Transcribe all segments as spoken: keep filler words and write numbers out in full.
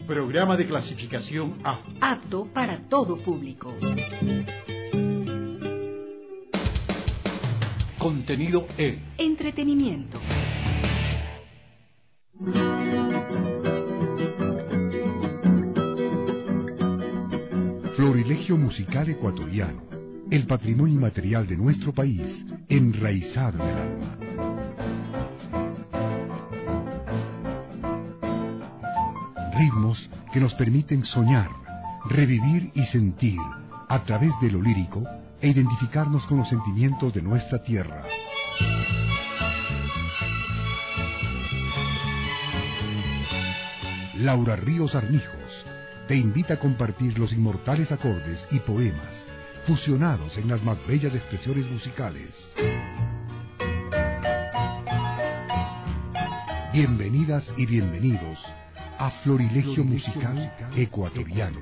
Programa de clasificación A. Apto para todo público. Contenido E. Entretenimiento. Florilegio musical ecuatoriano. El patrimonio inmaterial de nuestro país, enraizado en el alma. Ritmos que nos permiten soñar, revivir y sentir, a través de lo lírico, e identificarnos con los sentimientos de nuestra tierra. Laura Ríos Armijos te invita a compartir los inmortales acordes y poemas fusionados en las más bellas expresiones musicales. Bienvenidas y bienvenidos a Florilegio Musical Ecuatoriano.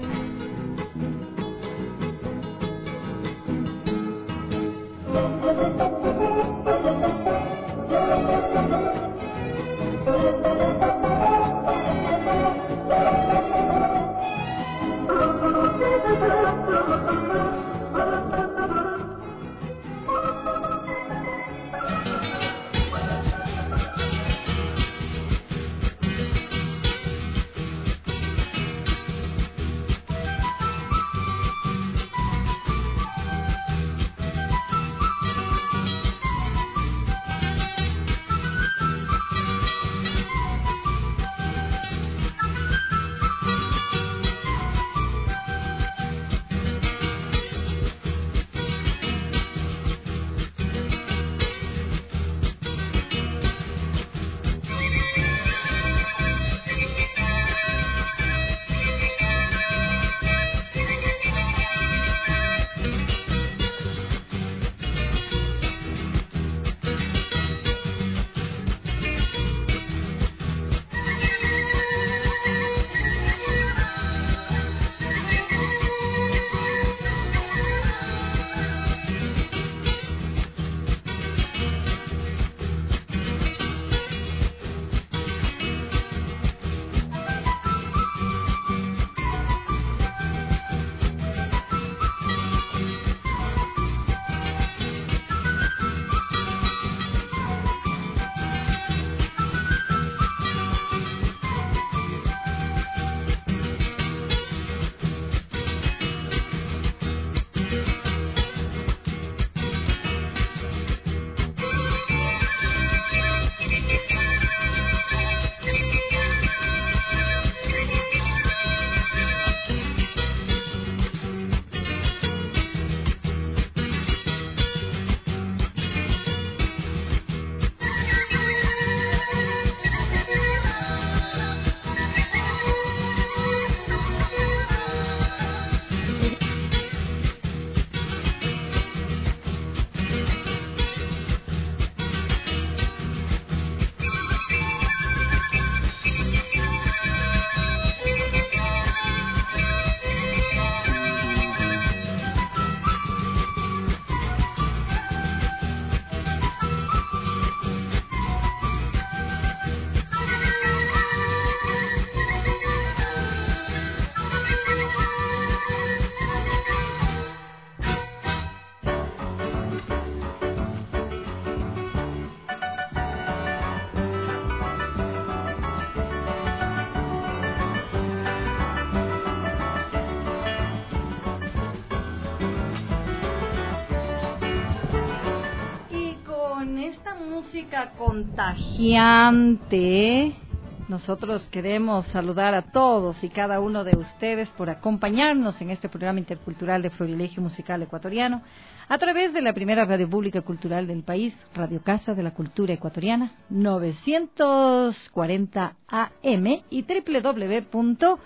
Contagiante. Nosotros queremos saludar a todos y cada uno de ustedes por acompañarnos en este programa intercultural de Florilegio Musical Ecuatoriano a través de la primera radio pública cultural del país, Radio Casa de la Cultura Ecuatoriana, novecientos cuarenta A M y doble u doble u doble u punto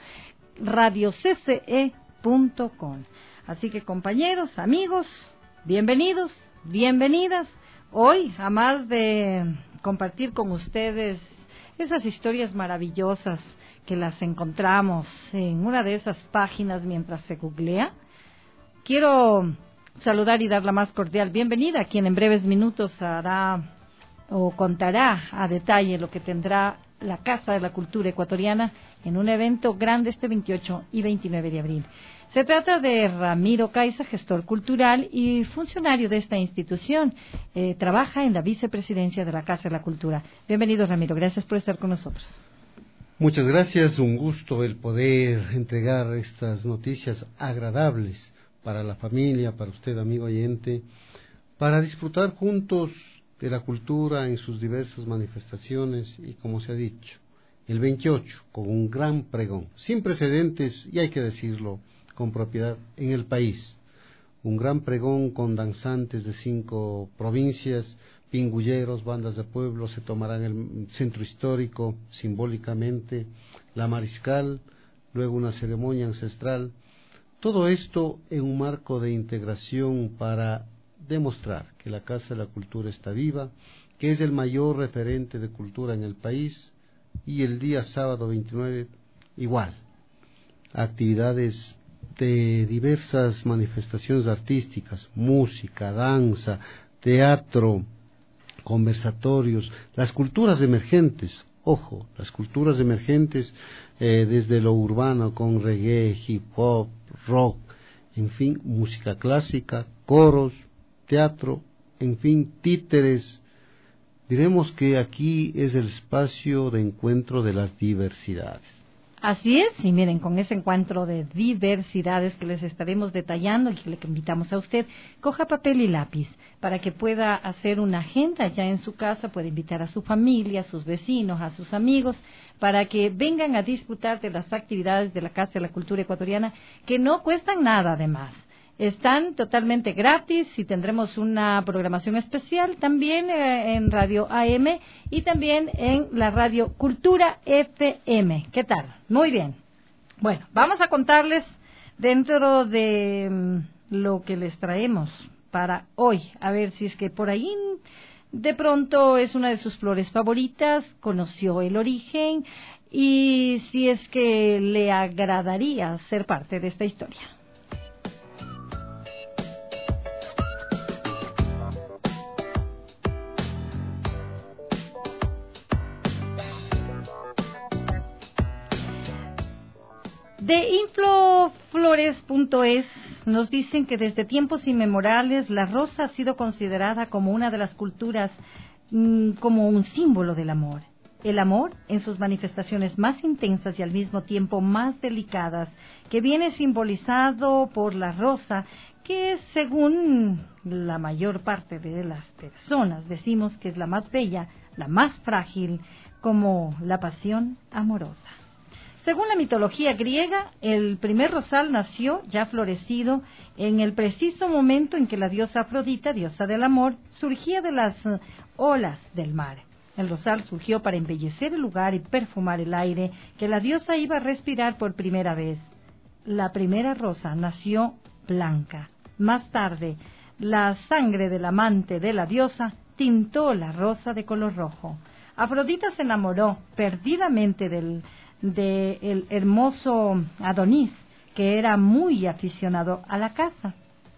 radio c c e punto com. Así que, compañeros, amigos, bienvenidos, bienvenidas. Hoy, a más de compartir con ustedes esas historias maravillosas que las encontramos en una de esas páginas mientras se googlea, quiero saludar y dar la más cordial bienvenida a quien en breves minutos hará o contará a detalle lo que tendrá la Casa de la Cultura Ecuatoriana en un evento grande este veintiocho y veintinueve de abril. Se trata de Ramiro Caiza, gestor cultural y funcionario de esta institución. Eh, trabaja en la vicepresidencia de la Casa de la Cultura. Bienvenido, Ramiro. Gracias por estar con nosotros. Muchas gracias. Un gusto el poder entregar estas noticias agradables para la familia, para usted, amigo oyente, para disfrutar juntos de la cultura en sus diversas manifestaciones y, como se ha dicho, el veintiocho con un gran pregón, sin precedentes, y hay que decirlo con propiedad, en el país. Un gran pregón con danzantes de cinco provincias, pingulleros, bandas de pueblo, se tomarán el centro histórico simbólicamente, la Mariscal, luego una ceremonia ancestral. Todo esto en un marco de integración para demostrar que la Casa de la Cultura está viva, que es el mayor referente de cultura en el país, y el día sábado veintinueve igual, actividades de diversas manifestaciones artísticas, música, danza, teatro, conversatorios, las culturas emergentes, ojo, las culturas emergentes eh, desde lo urbano con reggae, hip hop, rock, en fin, música clásica, coros, teatro, en fin, títeres. Diremos que aquí es el espacio de encuentro de las diversidades. Así es, y miren, con ese encuentro de diversidades que les estaremos detallando y que le invitamos a usted, coja papel y lápiz para que pueda hacer una agenda ya en su casa, puede invitar a su familia, a sus vecinos, a sus amigos, para que vengan a disfrutar de las actividades de la Casa de la Cultura Ecuatoriana, que no cuestan nada además. Están totalmente gratis y tendremos una programación especial también eh, en Radio A M y también en la Radio Cultura F M. ¿Qué tal? Muy bien. Bueno, vamos a contarles dentro de um, lo que les traemos para hoy. A ver si es que por ahí de pronto es una de sus flores favoritas, conoció el origen y si es que le agradaría ser parte de esta historia. De infloflores punto es nos dicen que desde tiempos inmemoriales la rosa ha sido considerada como una de las culturas, mmm, como un símbolo del amor. El amor en sus manifestaciones más intensas y al mismo tiempo más delicadas, que viene simbolizado por la rosa, que según la mayor parte de las personas decimos que es la más bella, la más frágil, como la pasión amorosa. Según la mitología griega, el primer rosal nació ya florecido en el preciso momento en que la diosa Afrodita, diosa del amor, surgía de las olas del mar. El rosal surgió para embellecer el lugar y perfumar el aire que la diosa iba a respirar por primera vez. La primera rosa nació blanca. Más tarde, la sangre del amante de la diosa tintó la rosa de color rojo. Afrodita se enamoró perdidamente del de el hermoso Adonis, que era muy aficionado a la caza.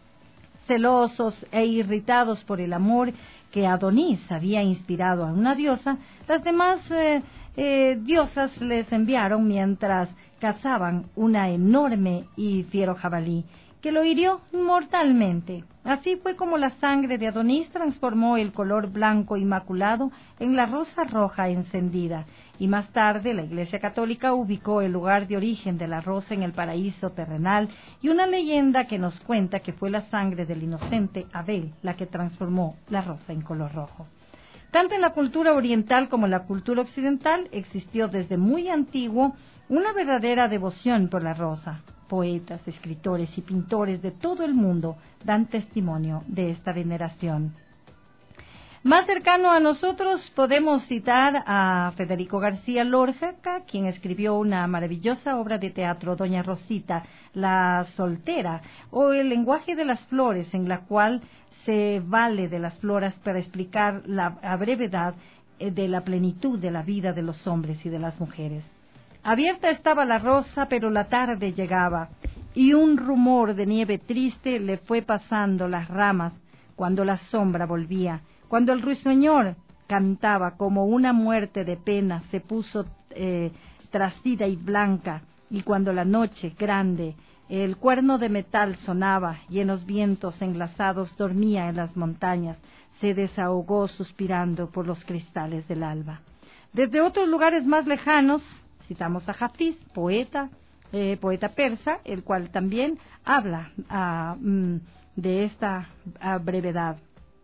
Celosos e irritados por el amor que Adonis había inspirado a una diosa, las demás eh, eh, diosas les enviaron mientras cazaban una enorme y fiero jabalí, que lo hirió mortalmente. Así fue como la sangre de Adonis transformó el color blanco inmaculado en la rosa roja encendida, y más tarde la Iglesia Católica ubicó el lugar de origen de la rosa en el paraíso terrenal, y una leyenda que nos cuenta que fue la sangre del inocente Abel la que transformó la rosa en color rojo. Tanto en la cultura oriental como en la cultura occidental existió desde muy antiguo una verdadera devoción por la rosa. Poetas, escritores y pintores de todo el mundo dan testimonio de esta veneración. Más cercano a nosotros podemos citar a Federico García Lorca, quien escribió una maravillosa obra de teatro, Doña Rosita, la soltera, o El lenguaje de las flores, en la cual se vale de las flores para explicar la a brevedad de la plenitud de la vida de los hombres y de las mujeres. Abierta estaba la rosa, pero la tarde llegaba, y un rumor de nieve triste le fue pasando las ramas cuando la sombra volvía, cuando el ruiseñor cantaba como una muerte de pena, se puso eh, trasida y blanca, y cuando la noche grande el cuerno de metal sonaba y en los vientos enlazados dormía en las montañas, se desahogó suspirando por los cristales del alba. Desde otros lugares más lejanos, citamos a Hafiz, poeta, eh, poeta persa, el cual también habla ah, mm, de esta ah, brevedad.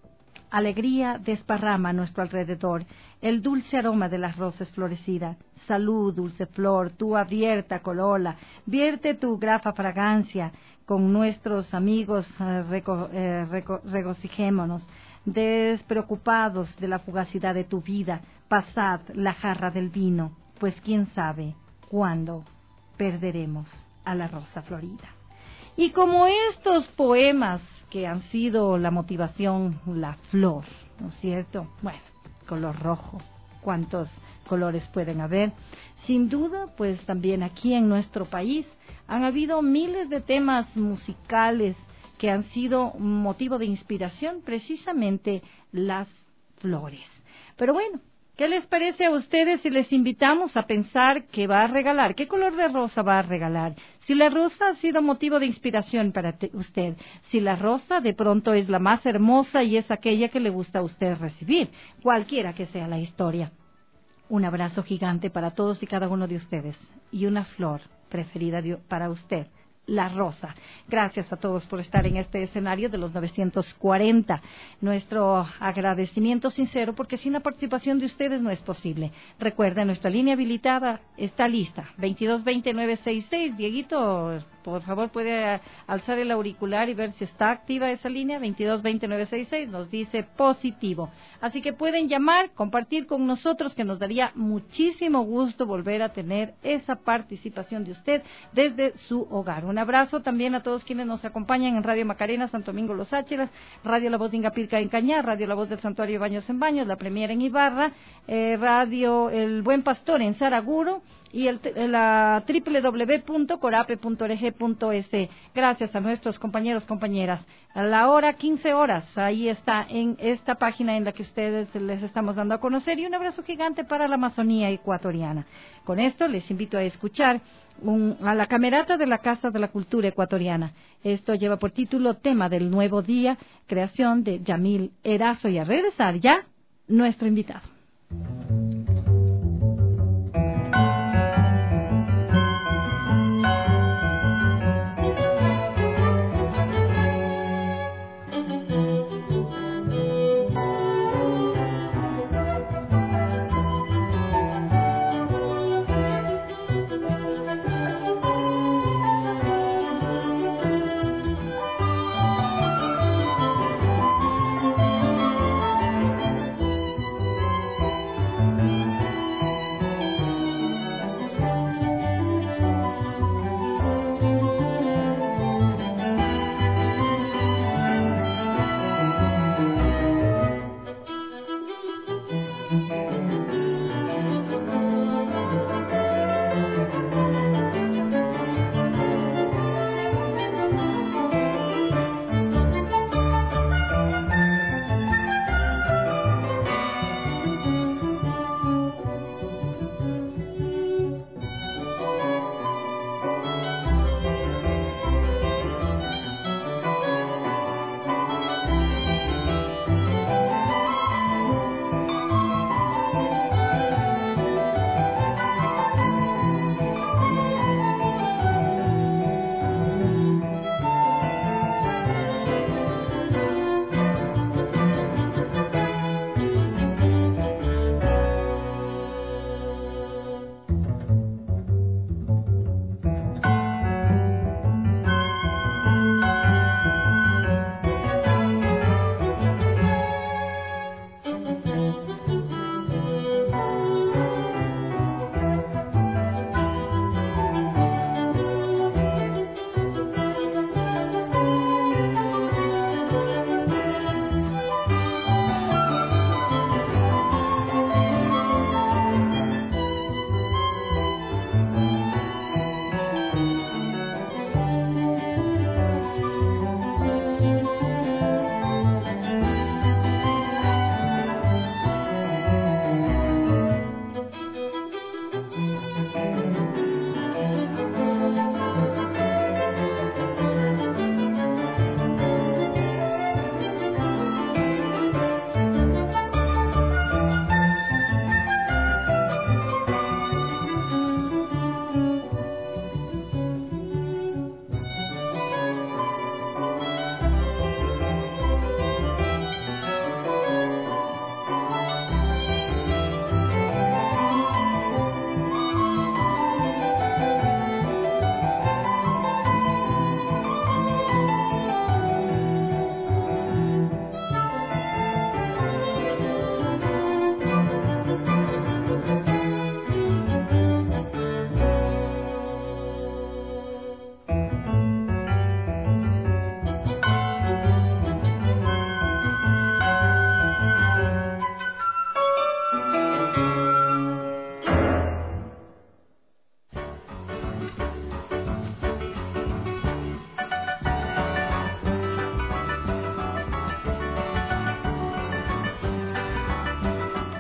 Alegría desparrama a nuestro alrededor el dulce aroma de las rosas florecidas. Salud, dulce flor, tú abierta corola, vierte tu grafa fragancia, con nuestros amigos eh, reco, eh, reco, regocijémonos, despreocupados de la fugacidad de tu vida, pasad la jarra del vino, pues quién sabe cuándo perderemos a la rosa florida. Y como estos poemas que han sido la motivación, la flor, ¿no es cierto? Bueno, color rojo, ¿cuántos colores pueden haber? Sin duda, pues también aquí en nuestro país han habido miles de temas musicales que han sido motivo de inspiración, precisamente las flores. Pero bueno, ¿qué les parece a ustedes si les invitamos a pensar qué va a regalar? ¿Qué color de rosa va a regalar? Si la rosa ha sido motivo de inspiración para usted, si la rosa de pronto es la más hermosa y es aquella que le gusta a usted recibir, cualquiera que sea la historia. Un abrazo gigante para todos y cada uno de ustedes y una flor preferida para usted. La rosa. Gracias a todos por estar en este escenario de los novecientos cuarenta. Nuestro agradecimiento sincero, porque sin la participación de ustedes no es posible. Recuerden, nuestra línea habilitada está lista. veintidós veinte nueve sesenta y seis. Dieguito, por favor, puede alzar el auricular y ver si está activa esa línea. veintidós veinte nueve sesenta y seis nos dice positivo. Así que pueden llamar, compartir con nosotros, que nos daría muchísimo gusto volver a tener esa participación de usted desde su hogar. Un abrazo también a todos quienes nos acompañan en Radio Macarena, Santo Domingo Los Áchilas, Radio La Voz de Ingapirca en Cañar, Radio La Voz del Santuario Baños en Baños, La Premier en Ibarra, eh, Radio El Buen Pastor en Saraguro y el, la doble u doble u doble u punto corape punto org punto es. Gracias a nuestros compañeros, compañeras. A la hora quince horas, ahí está en esta página en la que ustedes les estamos dando a conocer, y un abrazo gigante para la Amazonía ecuatoriana. Con esto les invito a escuchar un, a la Camerata de la Casa de la Cultura Ecuatoriana. Esto lleva por título Tema del Nuevo Día, creación de Yamil Erazo, y a regresar ya nuestro invitado.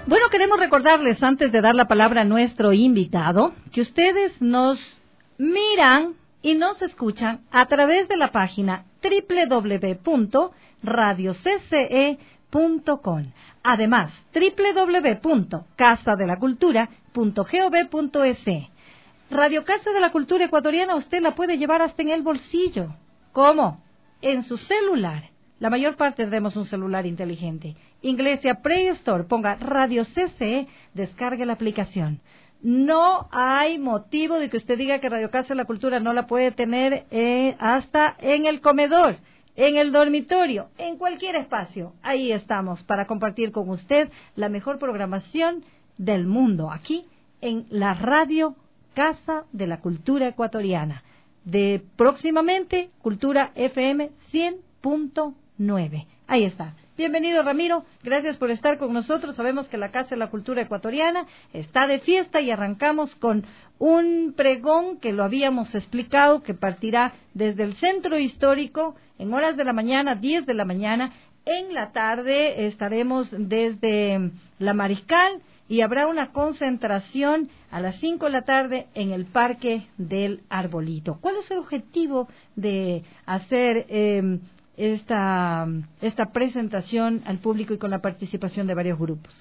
Bueno, queremos recordarles, antes de dar la palabra a nuestro invitado, que ustedes nos miran y nos escuchan a través de la página doble u doble u doble u punto radio c c e punto com. Además, doble u doble u doble u punto casa de la cultura punto gov punto es. Radio Casa de la Cultura Ecuatoriana usted la puede llevar hasta en el bolsillo. ¿Cómo? En su celular. La mayor parte tenemos un celular inteligente. Iglesia Play Store, ponga Radio C C E, descargue la aplicación. No hay motivo de que usted diga que Radio Casa de la Cultura no la puede tener eh, hasta en el comedor, en el dormitorio, en cualquier espacio. Ahí estamos para compartir con usted la mejor programación del mundo, aquí en la Radio Casa de la Cultura Ecuatoriana. De próximamente, Cultura F M cien punto nueve. Ahí está. Bienvenido, Ramiro. Gracias por estar con nosotros. Sabemos que la Casa de la Cultura Ecuatoriana está de fiesta y arrancamos con un pregón que lo habíamos explicado, que partirá desde el centro histórico en horas de la mañana, diez de la mañana. En la tarde estaremos desde la Mariscal y habrá una concentración a las cinco de la tarde en el Parque del Arbolito. ¿Cuál es el objetivo de hacer eh, esta, esta presentación al público y con la participación de varios grupos?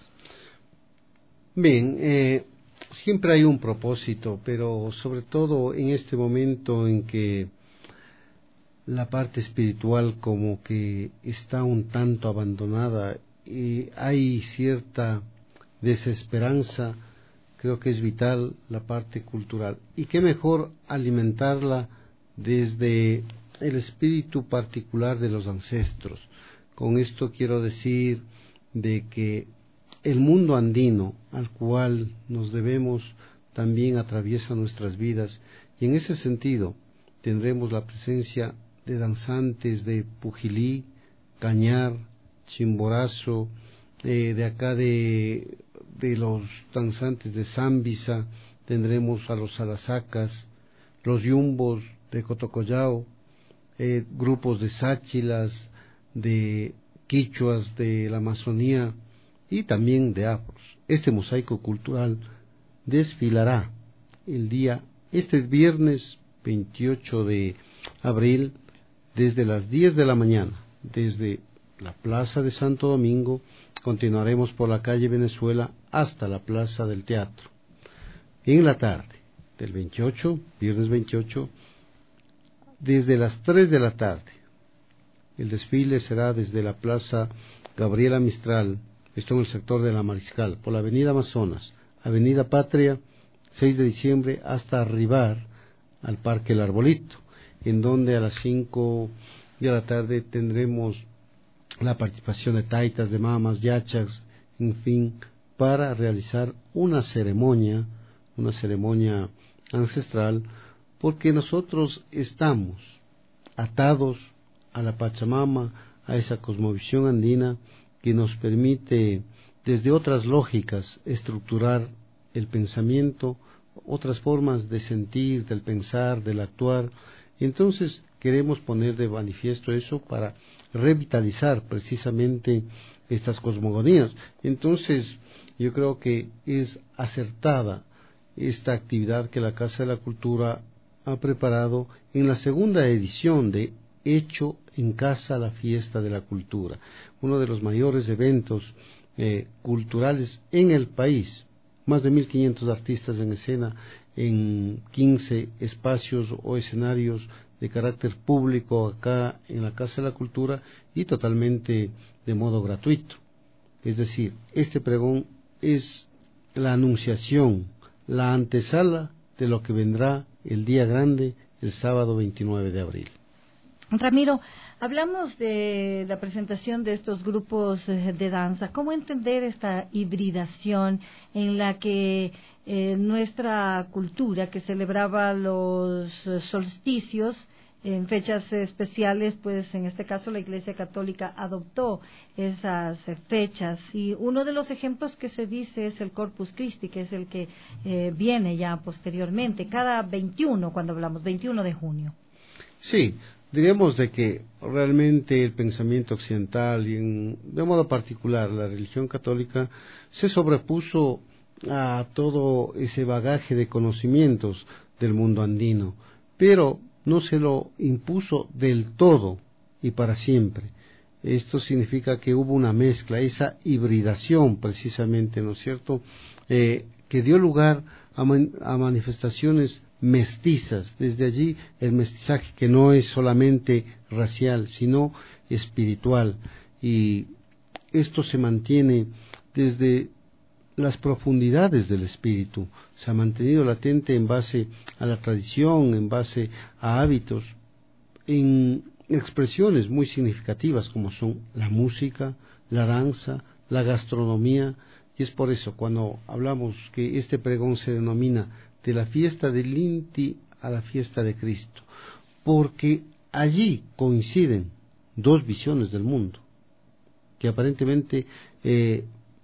Bien, eh, siempre hay un propósito, pero sobre todo en este momento en que la parte espiritual como que está un tanto abandonada y hay cierta desesperanza, creo que es vital la parte cultural. Y qué mejor alimentarla desde el espíritu particular de los ancestros. Con esto quiero decir de que el mundo andino al cual nos debemos también atraviesa nuestras vidas, y en ese sentido tendremos la presencia de danzantes de Pujilí, Cañar, Chimborazo, eh, de acá de, de los danzantes de Zambisa, tendremos a los Salasacas, los Yumbos de Cotocollao, eh, grupos de Sáchilas, de Quichuas de la Amazonía y también de Afros. Este mosaico cultural desfilará el día, este viernes veintiocho de abril, desde las diez de la mañana, desde la Plaza de Santo Domingo, continuaremos por la calle Venezuela hasta la Plaza del Teatro. En la tarde del veintiocho, viernes veintiocho, desde las tres de la tarde, el desfile será desde la Plaza Gabriela Mistral, esto en el sector de la Mariscal, por la Avenida Amazonas, Avenida Patria, seis de diciembre, hasta arribar al Parque El Arbolito, en donde a las cinco de la tarde tendremos la participación de taitas, de mamas, yachas, en fin, para realizar una ceremonia, una ceremonia ancestral, porque nosotros estamos atados a la Pachamama, a esa cosmovisión andina que nos permite desde otras lógicas estructurar el pensamiento, otras formas de sentir, del pensar, del actuar. Entonces queremos poner de manifiesto eso para revitalizar precisamente estas cosmogonías. Entonces yo creo que es acertada esta actividad que la Casa de la Cultura ha preparado en la segunda edición de Hecho en Casa, la Fiesta de la Cultura, uno de los mayores eventos eh, culturales en el país. Más de mil quinientos artistas en escena en quince espacios o escenarios de carácter público acá en la Casa de la Cultura y totalmente de modo gratuito. Es decir, este pregón es la anunciación, la antesala de lo que vendrá el día grande, el sábado veintinueve de abril. Ramiro, hablamos de la presentación de estos grupos de danza. ¿Cómo entender esta hibridación en la que eh, nuestra cultura, que celebraba los solsticios en fechas especiales, pues en este caso la Iglesia Católica adoptó esas fechas, y uno de los ejemplos que se dice es el Corpus Christi, que es el que eh, viene ya posteriormente, cada veintiuno, cuando hablamos, veintiuno de junio. Sí, diríamos de que realmente el pensamiento occidental y en, de modo particular la religión católica se sobrepuso a todo ese bagaje de conocimientos del mundo andino, pero no se lo impuso del todo y para siempre. Esto significa que hubo una mezcla, esa hibridación precisamente, ¿no es cierto?, eh, que dio lugar a, man, a manifestaciones mestizas. Desde allí el mestizaje, que no es solamente racial, sino espiritual, y esto se mantiene desde las profundidades del espíritu, se ha mantenido latente en base a la tradición, en base a hábitos, en expresiones muy significativas como son la música, la danza, la gastronomía, y es por eso cuando hablamos que este pregón se denomina de la fiesta del Inti a la fiesta de Cristo, porque allí coinciden dos visiones del mundo, que aparentemente eh,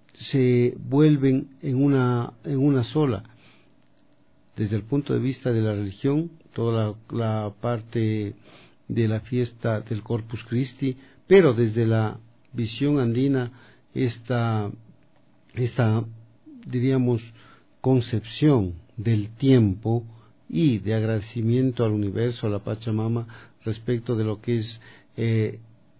se vuelven en una, en una sola. Desde el punto de vista de la religión, toda la, la parte de la fiesta del Corpus Christi, pero desde la visión andina, esta, esta diríamos, concepción del tiempo y de agradecimiento al universo, a la Pachamama, respecto de lo que es eh,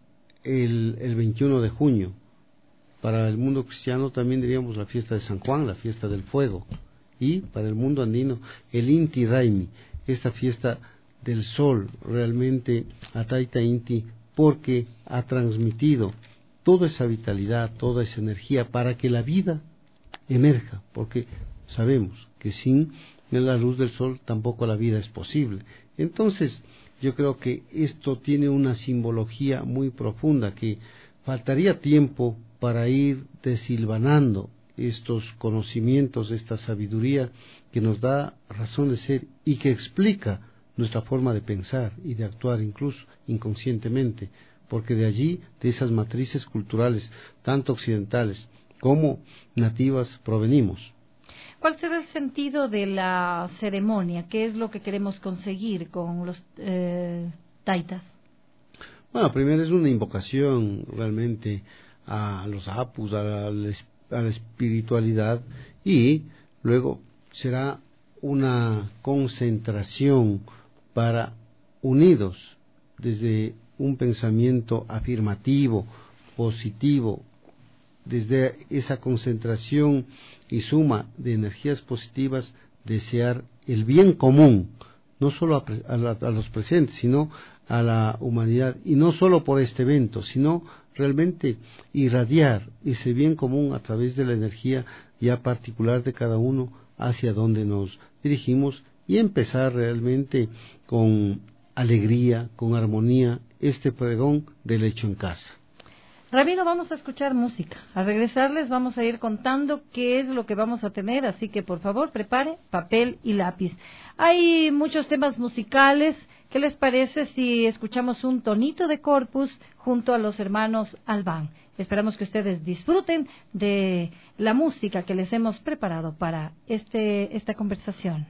el, el veintiuno de junio. Para el mundo cristiano también diríamos la fiesta de San Juan, la fiesta del fuego, y para el mundo andino el Inti Raymi, esta fiesta del sol, realmente Ataita Inti, porque ha transmitido toda esa vitalidad, toda esa energía para que la vida emerja, porque sabemos que sin la luz del sol tampoco la vida es posible. Entonces yo creo que esto tiene una simbología muy profunda, que faltaría tiempo para ir desilvanando estos conocimientos, esta sabiduría que nos da razón de ser y que explica nuestra forma de pensar y de actuar incluso inconscientemente, porque de allí, de esas matrices culturales, tanto occidentales como nativas, provenimos. ¿Cuál será el sentido de la ceremonia? ¿Qué es lo que queremos conseguir con los eh, taitas? Bueno, primero es una invocación realmente a los apus, a la, a la espiritualidad, y luego será una concentración para, unidos desde un pensamiento afirmativo, positivo, desde esa concentración y suma de energías positivas, desear el bien común, no solo a, a, la, a los presentes, sino a la humanidad, y no solo por este evento, sino realmente irradiar ese bien común a través de la energía ya particular de cada uno hacia donde nos dirigimos, y empezar realmente con alegría, con armonía, este pregón del hecho en casa. Rabino, vamos a escuchar música. Al regresarles vamos a ir contando qué es lo que vamos a tener, así que por favor prepare papel y lápiz. Hay muchos temas musicales. ¿Qué les parece si escuchamos un tonito de Corpus junto a los hermanos Albán? Esperamos que ustedes disfruten de la música que les hemos preparado para este, esta conversación.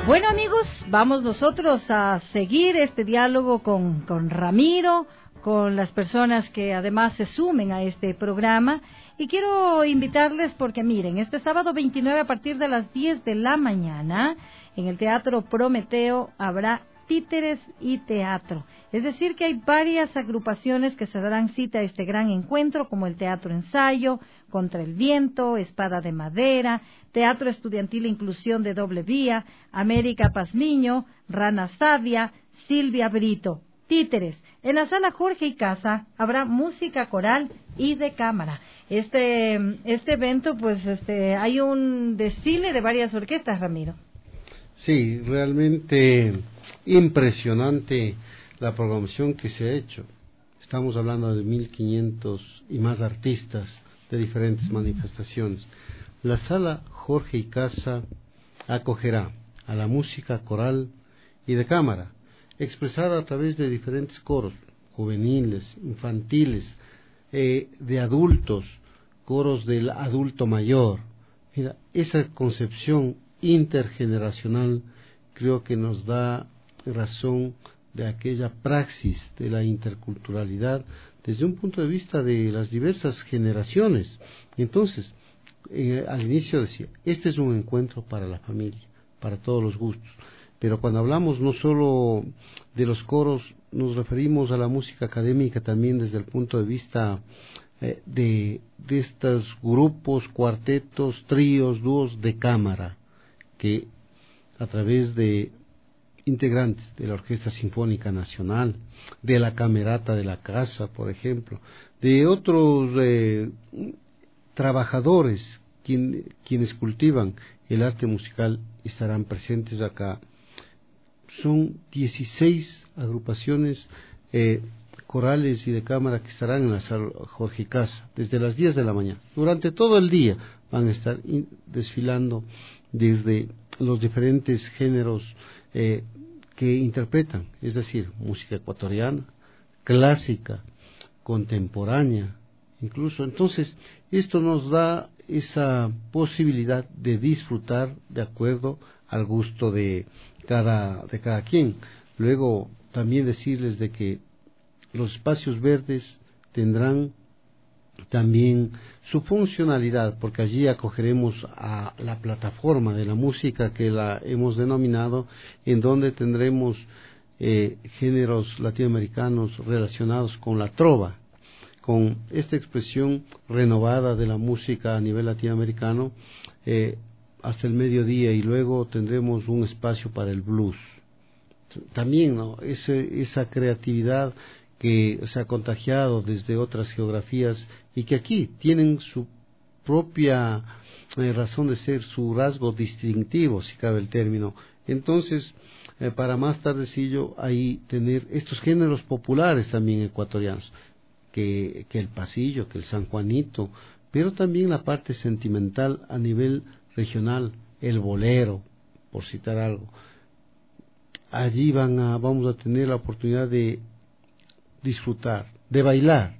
Bueno, amigos, vamos nosotros a seguir este diálogo con, con Ramiro, con las personas que además se sumen a este programa. Y quiero invitarles porque, miren, este sábado veintinueve a partir de las diez de la mañana, en el Teatro Prometeo habrá títeres y teatro. Es decir, que hay varias agrupaciones que se darán cita a este gran encuentro, como el Teatro Ensayo, Contra el Viento, Espada de Madera, Teatro Estudiantil Inclusión de Doble Vía, América Pazmiño, Rana Sabia, Silvia Brito. Títeres. En la sala Jorge y Casa habrá música coral y de cámara. Este, este evento, pues, este, hay un desfile de varias orquestas, Ramiro. Sí, realmente impresionante la programación que se ha hecho. Estamos hablando de mil quinientos y más artistas de diferentes manifestaciones. La sala Jorge y Casa acogerá a la música coral y de cámara, expresada a través de diferentes coros, juveniles, infantiles, eh, de adultos, coros del adulto mayor. Mira, esa concepción intergeneracional creo que nos da razón de aquella praxis de la interculturalidad desde un punto de vista de las diversas generaciones. Entonces, eh, al inicio decía, este es un encuentro para la familia, para todos los gustos, pero cuando hablamos no solo de los coros, nos referimos a la música académica también desde el punto de vista eh, de, de estos grupos, cuartetos, tríos, dúos de cámara, que a través de integrantes de la Orquesta Sinfónica Nacional, de la Camerata de la Casa, por ejemplo, de otros eh, trabajadores quien, quienes cultivan el arte musical estarán presentes acá. Son dieciséis agrupaciones eh, corales y de cámara que estarán en la sala Jorge y Casa desde las diez de la mañana. Durante todo el día van a estar in, desfilando desde los diferentes géneros eh, que interpretan, es decir, música ecuatoriana, clásica, contemporánea, incluso. Entonces, esto nos da esa posibilidad de disfrutar de acuerdo al gusto de cada, de cada quien. Luego, también decirles de que los espacios verdes tendrán también su funcionalidad, porque allí acogeremos a la plataforma de la música que la hemos denominado, en donde tendremos eh, géneros latinoamericanos relacionados con la trova, con esta expresión renovada de la música a nivel latinoamericano eh, hasta el mediodía, y luego tendremos un espacio para el blues. También, ¿no?, Ese, esa creatividad que se ha contagiado desde otras geografías y que aquí tienen su propia eh, razón de ser, su rasgo distintivo, si cabe el término. Entonces, eh, para más tardecillo, ahí tener estos géneros populares también ecuatorianos, que, que el pasillo, que el San Juanito, pero también la parte sentimental a nivel regional, el bolero, por citar algo. Allí van a, vamos a tener la oportunidad de disfrutar, de bailar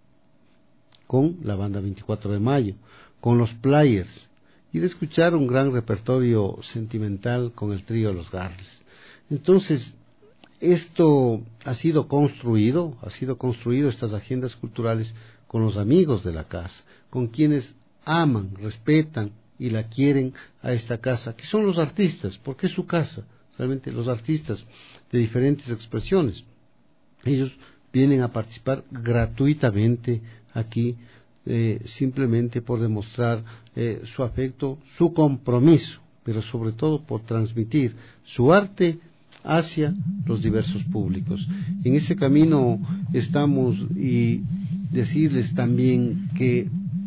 con la banda veinticuatro de mayo, con los Players, y de escuchar un gran repertorio sentimental con el trío Los Garles. Entonces, esto ha sido construido, ha sido construido estas agendas culturales con los amigos de la casa, con quienes aman, respetan y la quieren a esta casa, que son los artistas, porque es su casa, realmente los artistas de diferentes expresiones. Ellos vienen a participar gratuitamente aquí, eh, simplemente por demostrar eh, su afecto, su compromiso, pero sobre todo por transmitir su arte hacia los diversos públicos. En ese camino estamos, y decirles también que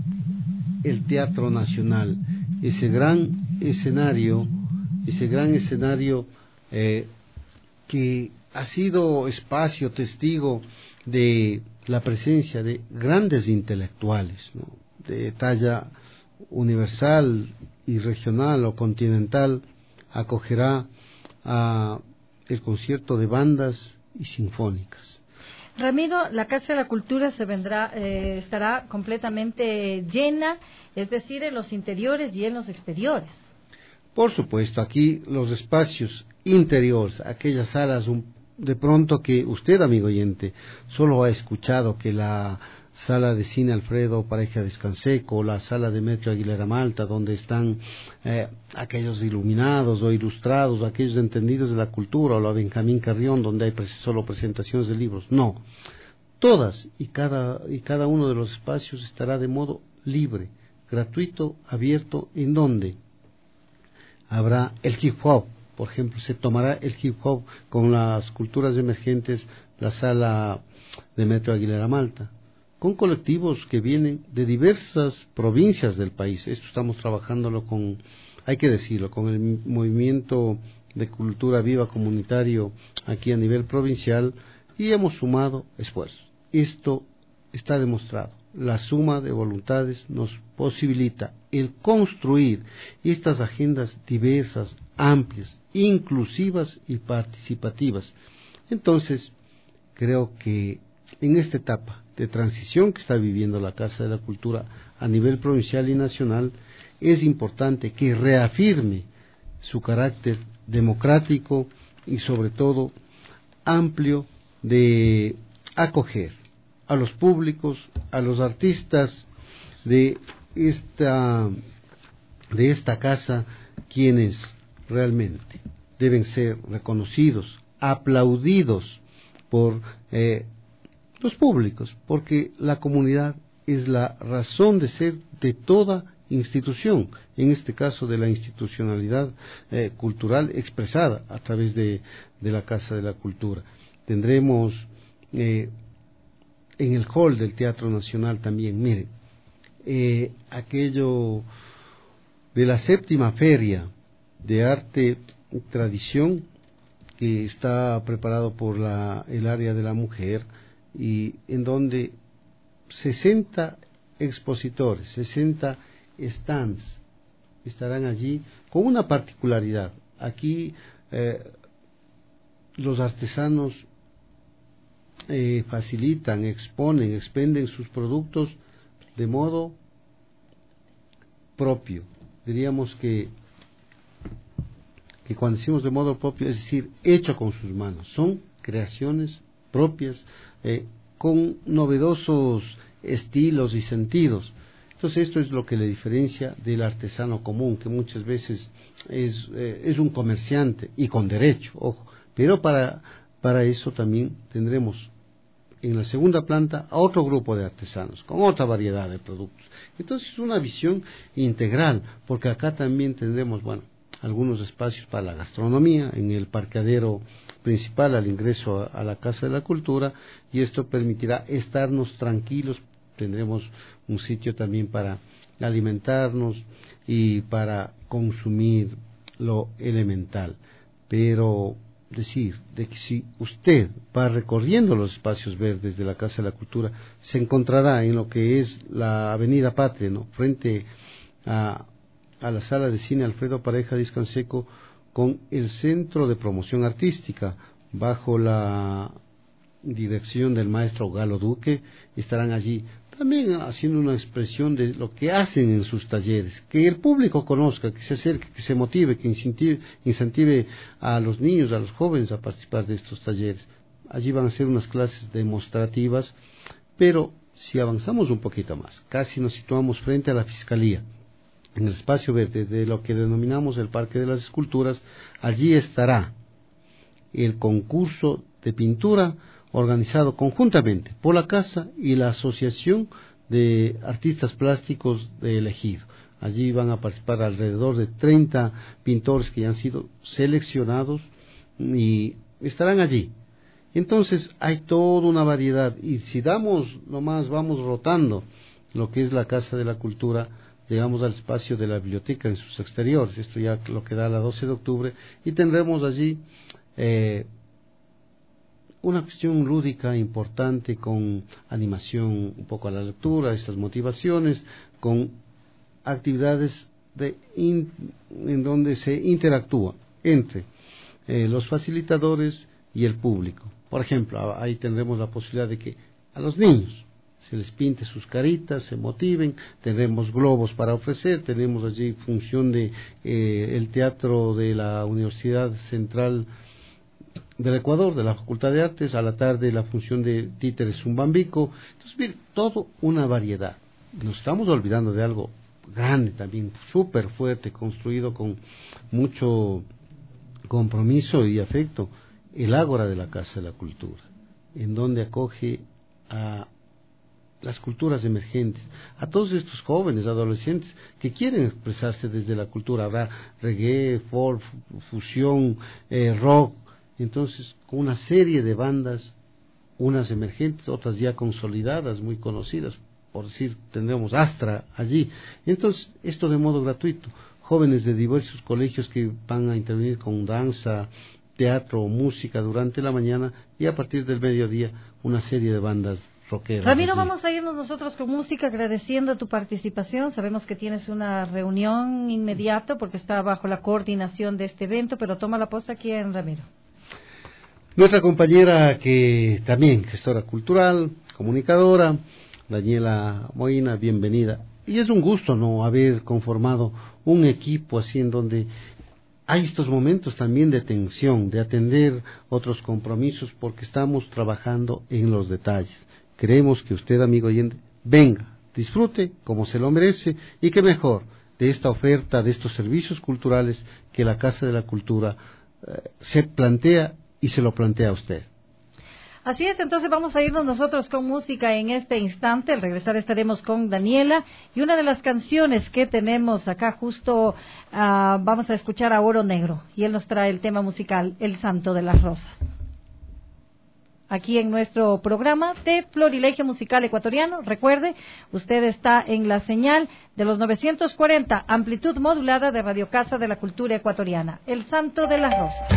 el Teatro Nacional, ese gran escenario, ese gran escenario eh, que ha sido espacio, testigo de la presencia de grandes intelectuales, ¿no?, de talla universal y regional o continental, acogerá a el concierto de bandas y sinfónicas. Ramiro, la Casa de la Cultura se vendrá, eh, estará completamente llena, es decir, en los interiores y en los exteriores. Por supuesto, aquí los espacios interiores, aquellas salas un, de pronto que usted, amigo oyente, solo ha escuchado que la sala de cine Alfredo Pareja Descanseco, la sala de Metro Aguilera Malta, donde están eh, aquellos iluminados o ilustrados, aquellos entendidos de la cultura, o la Benjamín Carrión, donde hay pres solo presentaciones de libros. No, todas y cada, y cada uno de los espacios estará de modo libre, gratuito, abierto, en donde habrá el hip hop, por ejemplo, se tomará el hip hop con las culturas emergentes, la sala de Metro Aguilera Malta, con colectivos que vienen de diversas provincias del país. Esto estamos trabajándolo con, hay que decirlo, con el movimiento de cultura viva comunitario aquí a nivel provincial, y hemos sumado esfuerzos. Esto está demostrado. La suma de voluntades nos posibilita el construir estas agendas diversas, amplias, inclusivas y participativas. Entonces, creo que en esta etapa de transición que está viviendo la Casa de la Cultura a nivel provincial y nacional, es importante que reafirme su carácter democrático y sobre todo amplio de acoger a los públicos, a los artistas de esta, de esta casa, quienes realmente deben ser reconocidos, aplaudidos por eh, los públicos, porque la comunidad es la razón de ser de toda institución, en este caso de la institucionalidad eh, cultural expresada a través de, de la Casa de la Cultura. Tendremos eh, en el hall del Teatro Nacional también, miren, eh, aquello de la séptima feria de arte y tradición que está preparado por la, el área de la mujer, y en donde sesenta expositores, sesenta stands estarán allí con una particularidad. Aquí eh, los artesanos eh, facilitan, exponen, expenden sus productos de modo propio. Diríamos que que cuando decimos de modo propio, es decir, hecho con sus manos, son creaciones propias, eh, con novedosos estilos y sentidos. Entonces esto es lo que le diferencia del artesano común, que muchas veces es, eh, es un comerciante, y con derecho, ojo, pero para, para eso también tendremos en la segunda planta a otro grupo de artesanos, con otra variedad de productos. Entonces es una visión integral, porque acá también tendremos, bueno, algunos espacios para la gastronomía, en el parqueadero principal al ingreso a, a la Casa de la Cultura, y esto permitirá estarnos tranquilos. Tendremos un sitio también para alimentarnos y para consumir lo elemental. Pero decir de que si usted va recorriendo los espacios verdes de la Casa de la Cultura, se encontrará en lo que es la Avenida Patria, ¿no?, frente a a la sala de cine Alfredo Pareja Descanseco, con el Centro de Promoción Artística, bajo la dirección del maestro Galo Duque. Estarán allí también haciendo una expresión de lo que hacen en sus talleres, que el público conozca, que se acerque, que se motive, que incentive, incentive a los niños, a los jóvenes a participar de estos talleres. Allí van a ser unas clases demostrativas, pero si avanzamos un poquito más, casi nos situamos frente a la Fiscalía, en el espacio verde de lo que denominamos el Parque de las Esculturas. Allí estará el concurso de pintura organizado conjuntamente por la Casa y la Asociación de Artistas Plásticos de El Ejido. Allí van a participar alrededor de treinta pintores que ya han sido seleccionados y estarán allí. Entonces hay toda una variedad, y si damos nomás, vamos rotando lo que es la Casa de la Cultura, llegamos al espacio de la biblioteca en sus exteriores. Esto ya lo que da la doce de octubre, y tendremos allí eh, una cuestión lúdica importante, con animación un poco a la lectura, estas motivaciones, con actividades de in, en donde se interactúa entre eh, los facilitadores y el público. Por ejemplo, ahí tendremos la posibilidad de que a los niños se les pinte sus caritas, se motiven, tenemos globos para ofrecer, tenemos allí función de eh, el teatro de la Universidad Central del Ecuador, de la Facultad de Artes, a la tarde la función de títeres Zumbambico. Entonces, bien, todo una variedad. Nos estamos olvidando de algo grande también, súper fuerte, construido con mucho compromiso y afecto, el Ágora de la Casa de la Cultura, en donde acoge a las culturas emergentes, a todos estos jóvenes, adolescentes que quieren expresarse desde la cultura. Habrá reggae, folk, fusión, eh, rock, entonces con una serie de bandas, unas emergentes, otras ya consolidadas, muy conocidas, por decir, tendremos Astra allí. Entonces, esto de modo gratuito, jóvenes de diversos colegios que van a intervenir con danza, teatro o música durante la mañana, y a partir del mediodía una serie de bandas rockeras. Ramiro, allí. vamos a irnos nosotros con música, agradeciendo tu participación. Sabemos que tienes una reunión inmediata porque está bajo la coordinación de este evento, pero toma la posta aquí en Ramiro. Nuestra compañera, que también gestora cultural, comunicadora, Daniela Moina, bienvenida. Y es un gusto, ¿no?, haber conformado un equipo así en donde hay estos momentos también de tensión, de atender otros compromisos, porque estamos trabajando en los detalles. Queremos que usted, amigo oyente, venga, disfrute como se lo merece, y que mejor de esta oferta, de estos servicios culturales que la Casa de la Cultura eh, se plantea y se lo plantea a usted. Así es, entonces vamos a irnos nosotros con música en este instante. Al regresar estaremos con Daniela, y una de las canciones que tenemos acá justo, uh, vamos a escuchar a Oro Negro, y él nos trae el tema musical El Santo de las Rosas. Aquí en nuestro programa de Florilegio Musical Ecuatoriano. Recuerde, usted está en la señal de los novecientos cuarenta, amplitud modulada de Radio Casa de la Cultura Ecuatoriana. El Santo de las Rosas.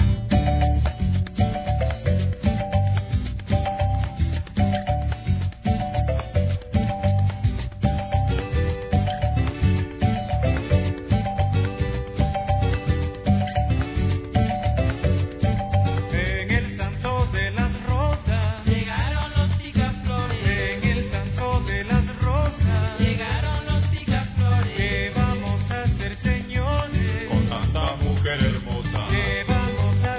Hermosa. Que vamos a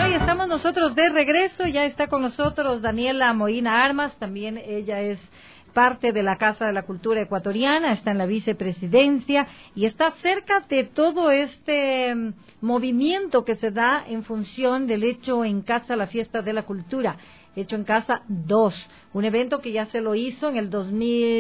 y estamos nosotros de regreso. Ya está con nosotros Daniela Moina Armas, también ella es parte de la Casa de la Cultura Ecuatoriana, está en la vicepresidencia y está cerca de todo este um, movimiento que se da en función del Hecho en Casa, la Fiesta de la Cultura. Hecho en Casa dos, un evento que ya se lo hizo en el dos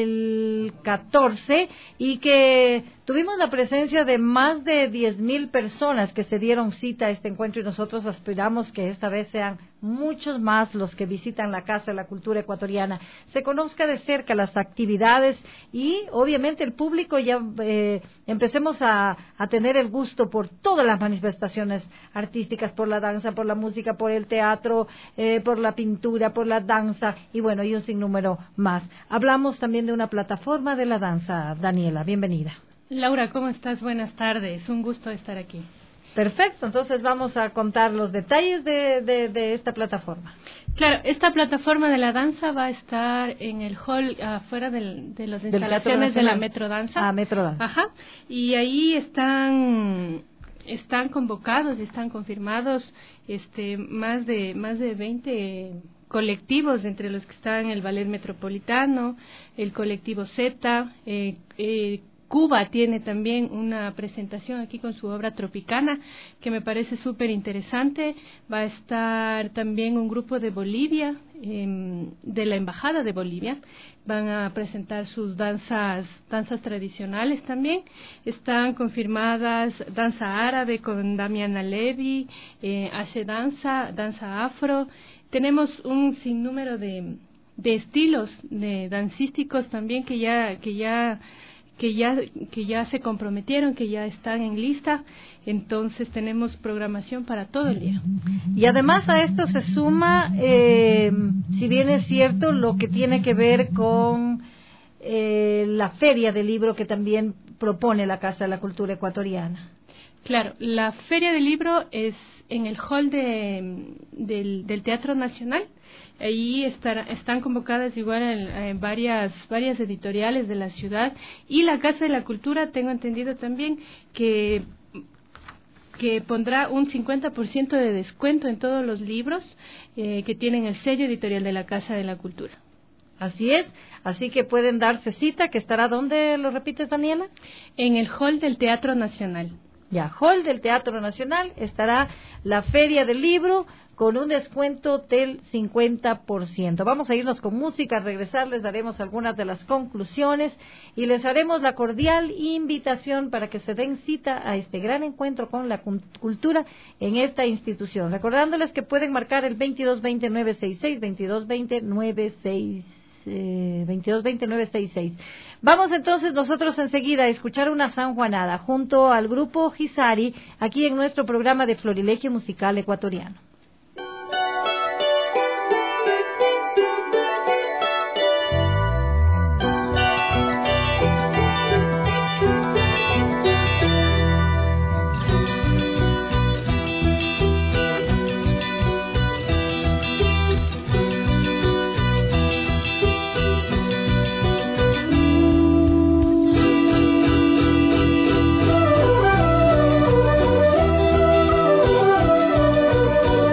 mil catorce y que tuvimos la presencia de más de diez mil personas que se dieron cita a este encuentro y nosotros aspiramos que esta vez sean muchos más los que visitan la Casa de la Cultura Ecuatoriana, se conozca de cerca las actividades y obviamente el público ya eh, empecemos a, a tener el gusto por todas las manifestaciones artísticas, por la danza, por la música, por el teatro, eh, por la pintura, por la danza y bueno, y un sinnúmero más. Hablamos también de una plataforma de la danza. Daniela, bienvenida. Laura, ¿cómo estás? Buenas tardes, un gusto estar aquí. Perfecto, entonces vamos a contar los detalles de, de, de esta plataforma. Claro, esta plataforma de la danza va a estar en el hall afuera del, de las instalaciones de la Metrodanza. Ah, Metrodanza. Ajá, y ahí están están convocados y están confirmados este más de más de veinte colectivos, entre los que están el Ballet Metropolitano, el colectivo Z, eh, eh, Cuba tiene también una presentación aquí con su obra Tropicana, que me parece súper interesante. Va a estar también un grupo de Bolivia, eh, de la Embajada de Bolivia. Van a presentar sus danzas, danzas tradicionales también. Están confirmadas danza árabe con Damiana Levy, eh, Ashe Danza, danza afro. Tenemos un sinnúmero de, de estilos de dancísticos también que ya, que ya que ya que ya se comprometieron, que ya están en lista, entonces tenemos programación para todo el día. Y además a esto se suma, eh, si bien es cierto, lo que tiene que ver con eh, la Feria del Libro que también propone la Casa de la Cultura Ecuatoriana. Claro, la Feria del Libro es en el hall de, del, del Teatro Nacional. Ahí estará, están convocadas igual en, en varias varias editoriales de la ciudad y la Casa de la Cultura, tengo entendido también que que pondrá un cincuenta por ciento de descuento en todos los libros eh, que tienen el sello editorial de la Casa de la Cultura. Así es, así que pueden darse cita, que estará, ¿dónde lo repites, Daniela? En el hall del Teatro Nacional. Ya, hall del Teatro Nacional, estará la Feria del Libro con un descuento del cincuenta por ciento. Vamos a irnos con música, a regresar les daremos algunas de las conclusiones y les haremos la cordial invitación para que se den cita a este gran encuentro con la cultura en esta institución. Recordándoles que pueden marcar el veintidós veinte nueve sesenta y seis, veintidós veinte nueve sesenta y seis. Eh, veintidós veinte nueve sesenta y seis. Vamos entonces nosotros enseguida a escuchar una sanjuanada junto al grupo Gisari aquí en nuestro programa de Florilegio Musical Ecuatoriano. Thank you.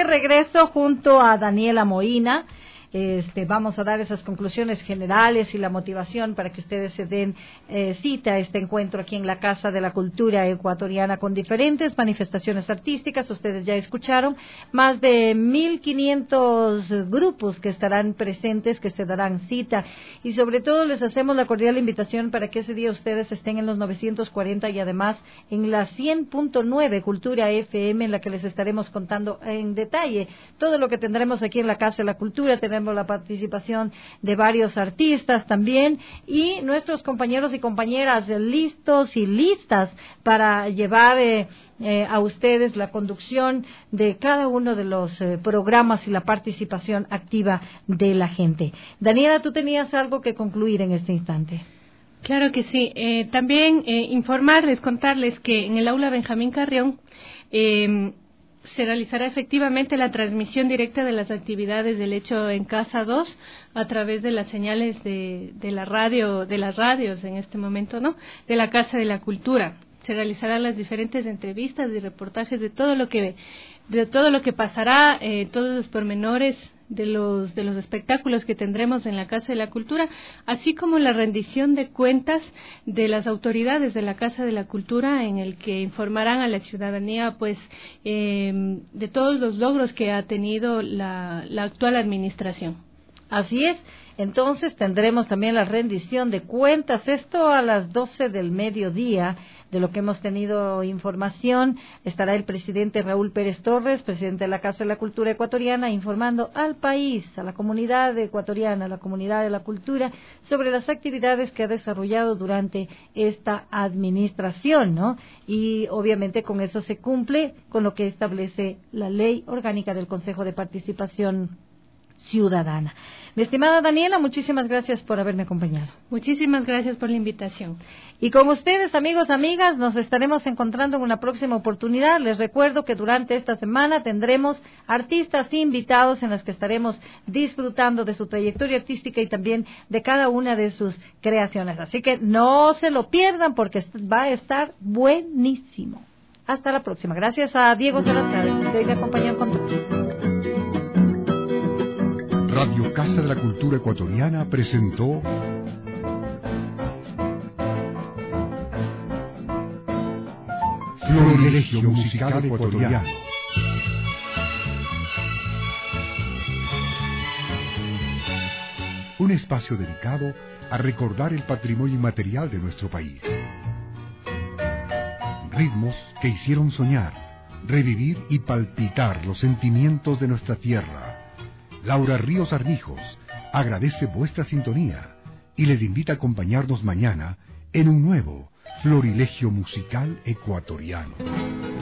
de regreso junto a Daniela Moina. Este, vamos a dar esas conclusiones generales y la motivación para que ustedes se den eh, cita a este encuentro aquí en la Casa de la Cultura Ecuatoriana con diferentes manifestaciones artísticas. Ustedes ya escucharon más de mil quinientos grupos que estarán presentes, que se darán cita, y sobre todo les hacemos la cordial invitación para que ese día ustedes estén en los novecientos cuarenta y además en la cien punto nueve Cultura F M, en la que les estaremos contando en detalle todo lo que tendremos aquí en la Casa de la Cultura. Tenemos la participación de varios artistas también y nuestros compañeros y compañeras listos y listas para llevar eh, eh, a ustedes la conducción de cada uno de los eh, programas y la participación activa de la gente. Daniela, tú tenías algo que concluir en este instante. Claro que sí. Eh, también eh, informarles, contarles que en el aula Benjamín Carrión eh, se realizará efectivamente la transmisión directa de las actividades del Hecho en Casa dos a través de las señales de, de la radio, de las radios en este momento, ¿no? De la Casa de la Cultura. Se realizarán las diferentes entrevistas y reportajes de todo lo que de todo lo que pasará, eh, todos los pormenores de los de los espectáculos que tendremos en la Casa de la Cultura, así como la rendición de cuentas de las autoridades de la Casa de la Cultura, en el que informarán a la ciudadanía pues eh, de todos los logros que ha tenido la, la actual administración. Así es. Entonces tendremos también la rendición de cuentas, esto a las doce del mediodía. De lo que hemos tenido información, estará el presidente Raúl Pérez Torres, presidente de la Casa de la Cultura Ecuatoriana, informando al país, a la comunidad ecuatoriana, a la comunidad de la cultura, sobre las actividades que ha desarrollado durante esta administración, ¿no? Y obviamente con eso se cumple con lo que establece la Ley Orgánica del Consejo de Participación Ciudadana. Mi estimada Daniela, muchísimas gracias por haberme acompañado. Muchísimas gracias por la invitación. Y con ustedes, amigos, amigas, nos estaremos encontrando en una próxima oportunidad. Les recuerdo que durante esta semana tendremos artistas invitados en los que estaremos disfrutando de su trayectoria artística y también de cada una de sus creaciones. Así que no se lo pierdan porque va a estar buenísimo. Hasta la próxima. Gracias a Diego Salazar, que hoy me acompañó con todos. Radio Casa de la Cultura Ecuatoriana presentó Florilegio Musical Ecuatoriano. Un espacio dedicado a recordar el patrimonio inmaterial de nuestro país. Ritmos que hicieron soñar, revivir y palpitar los sentimientos de nuestra tierra. Laura Ríos Armijos agradece vuestra sintonía y les invita a acompañarnos mañana en un nuevo Florilegio Musical Ecuatoriano.